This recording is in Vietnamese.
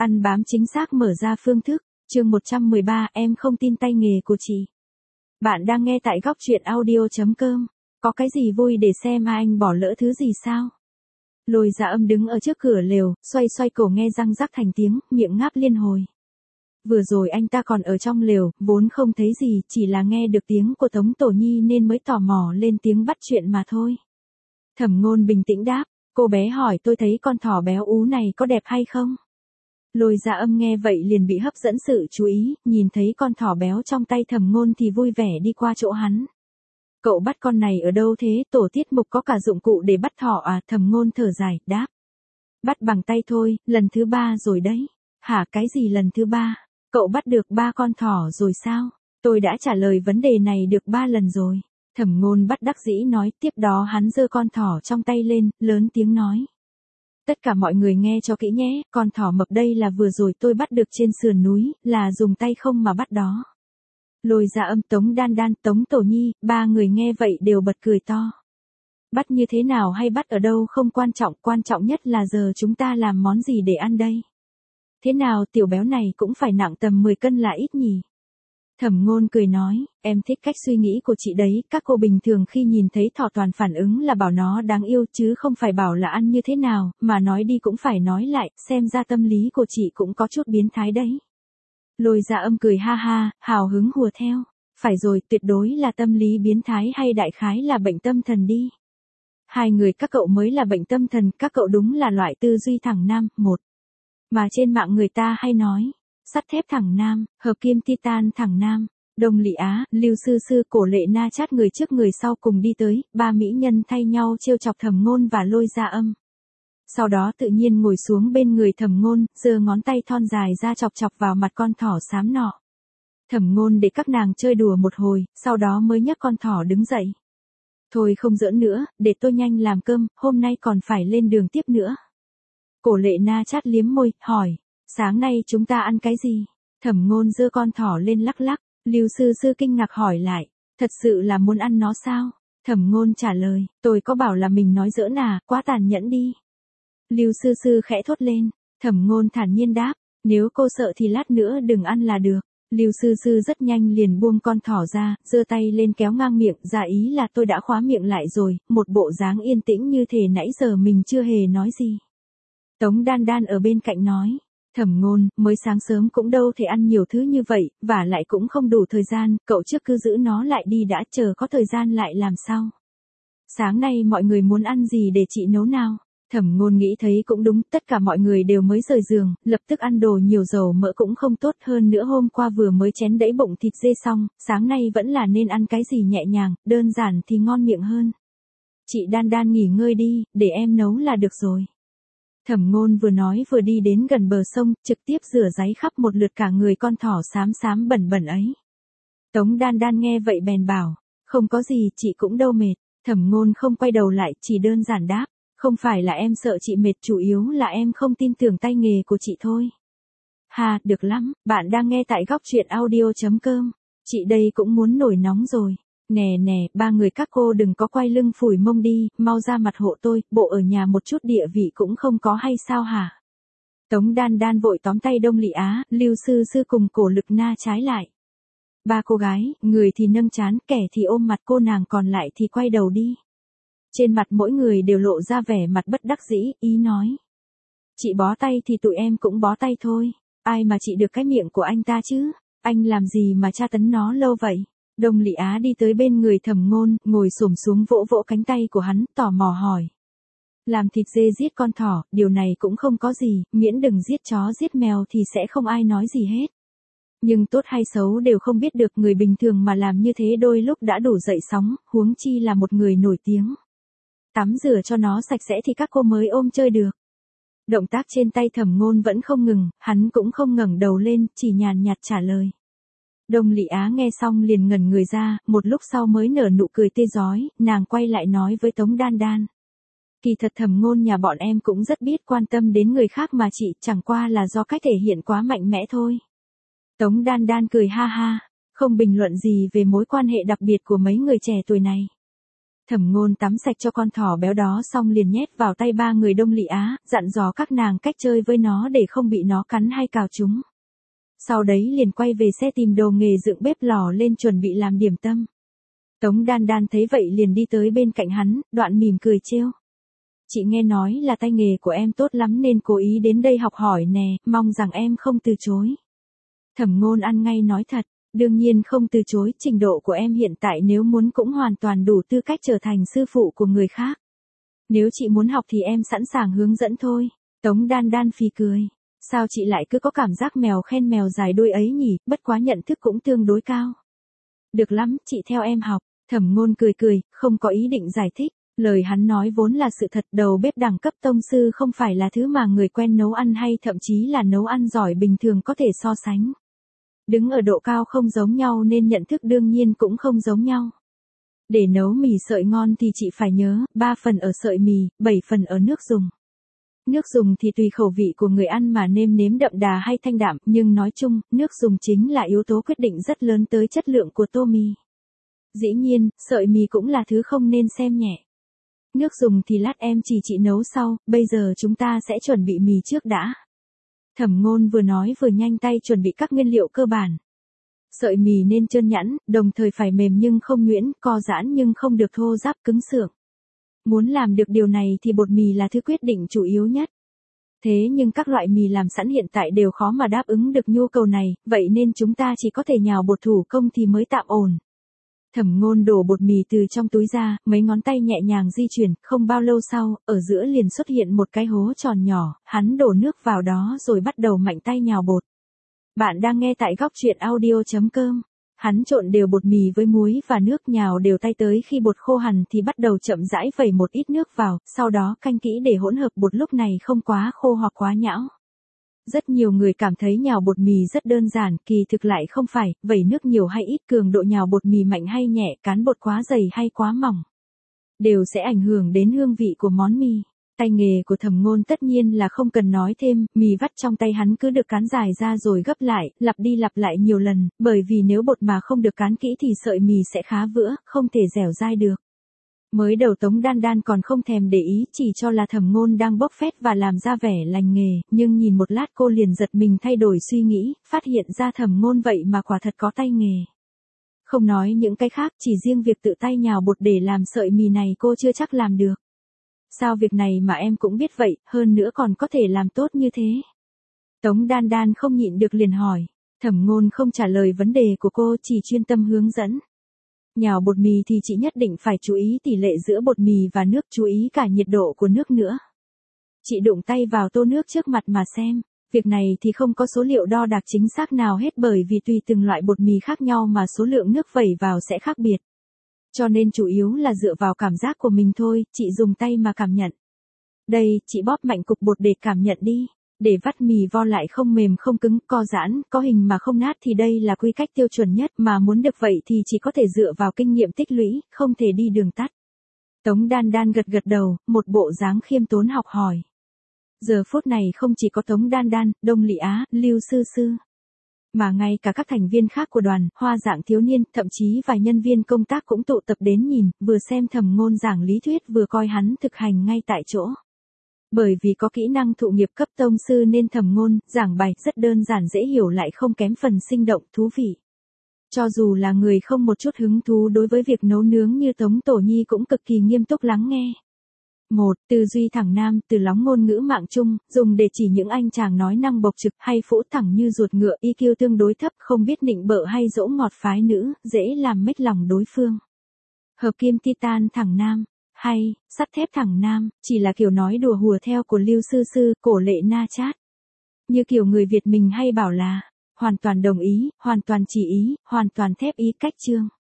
Ăn bám chính xác mở ra phương thức, chương 113 em không tin tay nghề của chị. Bạn đang nghe tại góc truyện audio.com, có cái gì vui để xem mà anh bỏ lỡ thứ gì sao? Lôi Dạ Âm đứng ở trước cửa lều, xoay xoay cổ nghe răng rắc thành tiếng, miệng ngáp liên hồi. Vừa rồi anh ta còn ở trong lều, vốn không thấy gì, chỉ là nghe được tiếng của Tống Tổ Nhi nên mới tò mò lên tiếng bắt chuyện mà thôi. Thẩm Ngôn bình tĩnh đáp, cô bé hỏi tôi thấy con thỏ béo ú này có đẹp hay không? Lôi Dạ Âm nghe vậy liền bị hấp dẫn sự chú ý, nhìn thấy con thỏ béo trong tay Thẩm Ngôn thì vui vẻ đi qua chỗ hắn. Cậu bắt con này ở đâu thế? Tổ tiết mục có cả dụng cụ để bắt thỏ à? Thẩm Ngôn thở dài, đáp. Bắt bằng tay thôi, lần thứ 3 rồi đấy. Hả, cái gì lần thứ 3? Cậu bắt được 3 con thỏ rồi sao? Tôi đã trả lời vấn đề này được 3 lần rồi. Thẩm Ngôn bất đắc dĩ nói, tiếp đó hắn giơ con thỏ trong tay lên, lớn tiếng nói. Tất cả mọi người nghe cho kỹ nhé, con thỏ mập đây là vừa rồi tôi bắt được trên sườn núi, là dùng tay không mà bắt đó. Lôi Dạ Âm, Tống Đan Đan, Tống Tổ Nhi, 3 người nghe vậy đều bật cười to. Bắt như thế nào hay bắt ở đâu không quan trọng nhất là giờ chúng ta làm món gì để ăn đây. Thế nào tiểu béo này cũng phải nặng tầm 10 cân là ít nhỉ. Thẩm Ngôn cười nói, em thích cách suy nghĩ của chị đấy, các cô bình thường khi nhìn thấy thỏ toàn phản ứng là bảo nó đáng yêu chứ không phải bảo là ăn như thế nào, mà nói đi cũng phải nói lại, xem ra tâm lý của chị cũng có chút biến thái đấy. Lôi Dạ Âm cười ha ha, hào hứng hùa theo, phải rồi, tuyệt đối là tâm lý biến thái hay đại khái là bệnh tâm thần đi. Hai người các cậu mới là bệnh tâm thần, các cậu đúng là loại tư duy thẳng nam, một. Mà trên mạng người ta hay nói. Sắt thép thẳng nam, hợp kim titan thẳng nam, Đông Lị Á, Lưu Sư Sư, Cổ Lệ Na chát người trước người sau cùng đi tới, 3 mỹ nhân thay nhau trêu chọc Thẩm Ngôn và Lôi Dạ Âm. Sau đó tự nhiên ngồi xuống bên người Thẩm Ngôn, giơ ngón tay thon dài ra chọc chọc vào mặt con thỏ xám nọ. Thẩm Ngôn để các nàng chơi đùa một hồi, sau đó mới nhấc con thỏ đứng dậy. Thôi không giỡn nữa, để tôi nhanh làm cơm, hôm nay còn phải lên đường tiếp nữa. Cổ Lệ Na chát liếm môi, hỏi. Sáng nay chúng ta ăn cái gì? Thẩm Ngôn giơ con thỏ lên lắc lắc, Lưu Sư Sư kinh ngạc hỏi lại, thật sự là muốn ăn nó sao? Thẩm Ngôn trả lời, tôi có bảo là mình nói giỡn à, quá tàn nhẫn đi. Lưu Sư Sư khẽ thốt lên, Thẩm Ngôn thản nhiên đáp, nếu cô sợ thì lát nữa đừng ăn là được. Lưu Sư Sư rất nhanh liền buông con thỏ ra, giơ tay lên kéo ngang miệng, ra ý là tôi đã khóa miệng lại rồi, một bộ dáng yên tĩnh như thể nãy giờ mình chưa hề nói gì. Tống Đan Đan ở bên cạnh nói. Thẩm Ngôn, mới sáng sớm cũng đâu thể ăn nhiều thứ như vậy, và lại cũng không đủ thời gian, cậu trước cứ giữ nó lại đi đã, chờ có thời gian lại làm sau. Sáng nay mọi người muốn ăn gì để chị nấu nào? Thẩm Ngôn nghĩ thấy cũng đúng, tất cả mọi người đều mới rời giường, lập tức ăn đồ nhiều dầu mỡ cũng không tốt, hơn nữa hôm qua vừa mới chén đẫy bụng thịt dê xong, sáng nay vẫn là nên ăn cái gì nhẹ nhàng, đơn giản thì ngon miệng hơn. Chị Đan Đan nghỉ ngơi đi, để em nấu là được rồi. Thẩm Ngôn vừa nói vừa đi đến gần bờ sông, trực tiếp rửa ráy khắp một lượt cả người con thỏ xám xám bẩn bẩn ấy. Tống Đan Đan nghe vậy bèn bảo, không có gì, chị cũng đâu mệt. Thẩm Ngôn không quay đầu lại, chỉ đơn giản đáp, không phải là em sợ chị mệt, chủ yếu là em không tin tưởng tay nghề của chị thôi. Ha, được lắm, bạn đang nghe tại góc truyện audio.com. Chị đây cũng muốn nổi nóng rồi. Nè nè, 3 người các cô đừng có quay lưng phủi mông đi, mau ra mặt hộ tôi, bộ ở nhà một chút địa vị cũng không có hay sao hả? Tống Đan Đan vội tóm tay Đông Lị Á, Lưu Sư Sư cùng Cổ Lực Na trái lại. 3 cô gái, người thì nâng trán, kẻ thì ôm mặt, cô nàng còn lại thì quay đầu đi. Trên mặt mỗi người đều lộ ra vẻ mặt bất đắc dĩ, ý nói. Chị bó tay thì tụi em cũng bó tay thôi, ai mà chị được cái miệng của anh ta chứ, anh làm gì mà tra tấn nó lâu vậy? Đông Lị Á đi tới bên người Thẩm Ngôn, ngồi xổm xuống vỗ vỗ cánh tay của hắn, tò mò hỏi. Làm thịt dê giết con thỏ, điều này cũng không có gì, miễn đừng giết chó giết mèo thì sẽ không ai nói gì hết. Nhưng tốt hay xấu đều không biết được, người bình thường mà làm như thế đôi lúc đã đủ dậy sóng, huống chi là một người nổi tiếng. Tắm rửa cho nó sạch sẽ thì các cô mới ôm chơi được. Động tác trên tay Thẩm Ngôn vẫn không ngừng, hắn cũng không ngẩng đầu lên, chỉ nhàn nhạt trả lời. Đông Lị Á nghe xong liền ngẩn người ra, một lúc sau mới nở nụ cười tươi rói, nàng quay lại nói với Tống Đan Đan. Kỳ thật Thẩm Ngôn nhà bọn em cũng rất biết quan tâm đến người khác mà chị, chẳng qua là do cách thể hiện quá mạnh mẽ thôi. Tống Đan Đan cười ha ha, không bình luận gì về mối quan hệ đặc biệt của mấy người trẻ tuổi này. Thẩm Ngôn tắm sạch cho con thỏ béo đó xong liền nhét vào tay ba người Đông Lị Á, dặn dò các nàng cách chơi với nó để không bị nó cắn hay cào chúng. Sau đấy liền quay về xe tìm đồ nghề dựng bếp lò lên chuẩn bị làm điểm tâm. Tống Đan Đan thấy vậy liền đi tới bên cạnh hắn, đoạn mỉm cười trêu. Chị nghe nói là tay nghề của em tốt lắm nên cố ý đến đây học hỏi nè, mong rằng em không từ chối. Thẩm Ngôn ăn ngay nói thật, đương nhiên không từ chối, trình độ của em hiện tại nếu muốn cũng hoàn toàn đủ tư cách trở thành sư phụ của người khác. Nếu chị muốn học thì em sẵn sàng hướng dẫn thôi. Tống Đan Đan phì cười. Sao chị lại cứ có cảm giác mèo khen mèo dài đuôi ấy nhỉ, bất quá nhận thức cũng tương đối cao. Được lắm, chị theo em học. Thẩm Ngôn cười cười, không có ý định giải thích. Lời hắn nói vốn là sự thật, đầu bếp đẳng cấp tông sư không phải là thứ mà người quen nấu ăn hay thậm chí là nấu ăn giỏi bình thường có thể so sánh. Đứng ở độ cao không giống nhau nên nhận thức đương nhiên cũng không giống nhau. Để nấu mì sợi ngon thì chị phải nhớ, 3 phần ở sợi mì, 7 phần ở nước dùng. Nước dùng thì tùy khẩu vị của người ăn mà nêm nếm đậm đà hay thanh đạm, nhưng nói chung, nước dùng chính là yếu tố quyết định rất lớn tới chất lượng của tô mì. Dĩ nhiên, sợi mì cũng là thứ không nên xem nhẹ. Nước dùng thì lát em chỉ chị nấu sau, bây giờ chúng ta sẽ chuẩn bị mì trước đã. Thẩm Ngôn vừa nói vừa nhanh tay chuẩn bị các nguyên liệu cơ bản. Sợi mì nên trơn nhẵn, đồng thời phải mềm nhưng không nhuyễn, co giãn nhưng không được thô ráp cứng xưởng. Muốn làm được điều này thì bột mì là thứ quyết định chủ yếu nhất. Thế nhưng các loại mì làm sẵn hiện tại đều khó mà đáp ứng được nhu cầu này, vậy nên chúng ta chỉ có thể nhào bột thủ công thì mới tạm ổn. Thẩm Ngôn đổ bột mì từ trong túi ra, mấy ngón tay nhẹ nhàng di chuyển, không bao lâu sau, ở giữa liền xuất hiện một cái hố tròn nhỏ, hắn đổ nước vào đó rồi bắt đầu mạnh tay nhào bột. Bạn đang nghe tại góc truyện audio.com. Hắn trộn đều bột mì với muối và nước nhào đều tay tới khi bột khô hẳn thì bắt đầu chậm rãi vẩy một ít nước vào, sau đó canh kỹ để hỗn hợp bột lúc này không quá khô hoặc quá nhão. Rất nhiều người cảm thấy nhào bột mì rất đơn giản, kỳ thực lại không phải, vẩy nước nhiều hay ít, cường độ nhào bột mì mạnh hay nhẹ, cán bột quá dày hay quá mỏng, đều sẽ ảnh hưởng đến hương vị của món mì. Tay nghề của Thẩm Ngôn tất nhiên là không cần nói thêm, mì vắt trong tay hắn cứ được cán dài ra rồi gấp lại, lặp đi lặp lại nhiều lần, bởi vì nếu bột mà không được cán kỹ thì sợi mì sẽ khá vữa, không thể dẻo dai được. Mới đầu Tống Đan Đan còn không thèm để ý, chỉ cho là Thẩm Ngôn đang bốc phét và làm ra vẻ lành nghề, nhưng nhìn một lát cô liền giật mình thay đổi suy nghĩ, phát hiện ra Thẩm Ngôn vậy mà quả thật có tay nghề. Không nói những cái khác, chỉ riêng việc tự tay nhào bột để làm sợi mì này cô chưa chắc làm được. Sao việc này mà em cũng biết vậy, hơn nữa còn có thể làm tốt như thế? Tống Đan Đan không nhịn được liền hỏi. Thẩm Ngôn không trả lời vấn đề của cô, chỉ chuyên tâm hướng dẫn. Nhào bột mì thì chị nhất định phải chú ý tỷ lệ giữa bột mì và nước, chú ý cả nhiệt độ của nước nữa. Chị đụng tay vào tô nước trước mặt mà xem. Việc này thì không có số liệu đo đạc chính xác nào hết bởi vì tùy từng loại bột mì khác nhau mà số lượng nước vẩy vào sẽ khác biệt. Cho nên chủ yếu là dựa vào cảm giác của mình thôi, chị dùng tay mà cảm nhận. Đây, chị bóp mạnh cục bột để cảm nhận đi. Để vắt mì vo lại không mềm không cứng, co giãn, có hình mà không nát thì đây là quy cách tiêu chuẩn nhất, mà muốn được vậy thì chỉ có thể dựa vào kinh nghiệm tích lũy, không thể đi đường tắt. Tống Đan Đan gật gật đầu, một bộ dáng khiêm tốn học hỏi. Giờ phút này không chỉ có Tống Đan Đan, Đông Lị Á, Lưu Sư Sư, mà ngay cả các thành viên khác của đoàn, Hoa Dạng thiếu niên, thậm chí vài nhân viên công tác cũng tụ tập đến nhìn, vừa xem Thẩm Ngôn giảng lý thuyết vừa coi hắn thực hành ngay tại chỗ. Bởi vì có kỹ năng thụ nghiệp cấp tông sư nên Thẩm Ngôn giảng bài rất đơn giản dễ hiểu lại không kém phần sinh động, thú vị. Cho dù là người không một chút hứng thú đối với việc nấu nướng như Tống Tổ Nhi cũng cực kỳ nghiêm túc lắng nghe. 1. Tư duy thẳng nam, từ lóng ngôn ngữ mạng chung, dùng để chỉ những anh chàng nói năng bộc trực hay phũ thẳng như ruột ngựa, EQ tương đối thấp, không biết nịnh bợ hay dỗ ngọt phái nữ, dễ làm mếch lòng đối phương. Hợp kim titan thẳng nam, hay, sắt thép thẳng nam, chỉ là kiểu nói đùa hùa theo của Lưu Sư Sư, cổ lệ na chát. Như kiểu người Việt mình hay bảo là, hoàn toàn đồng ý, hoàn toàn chỉ ý, hoàn toàn thép ý cách chương.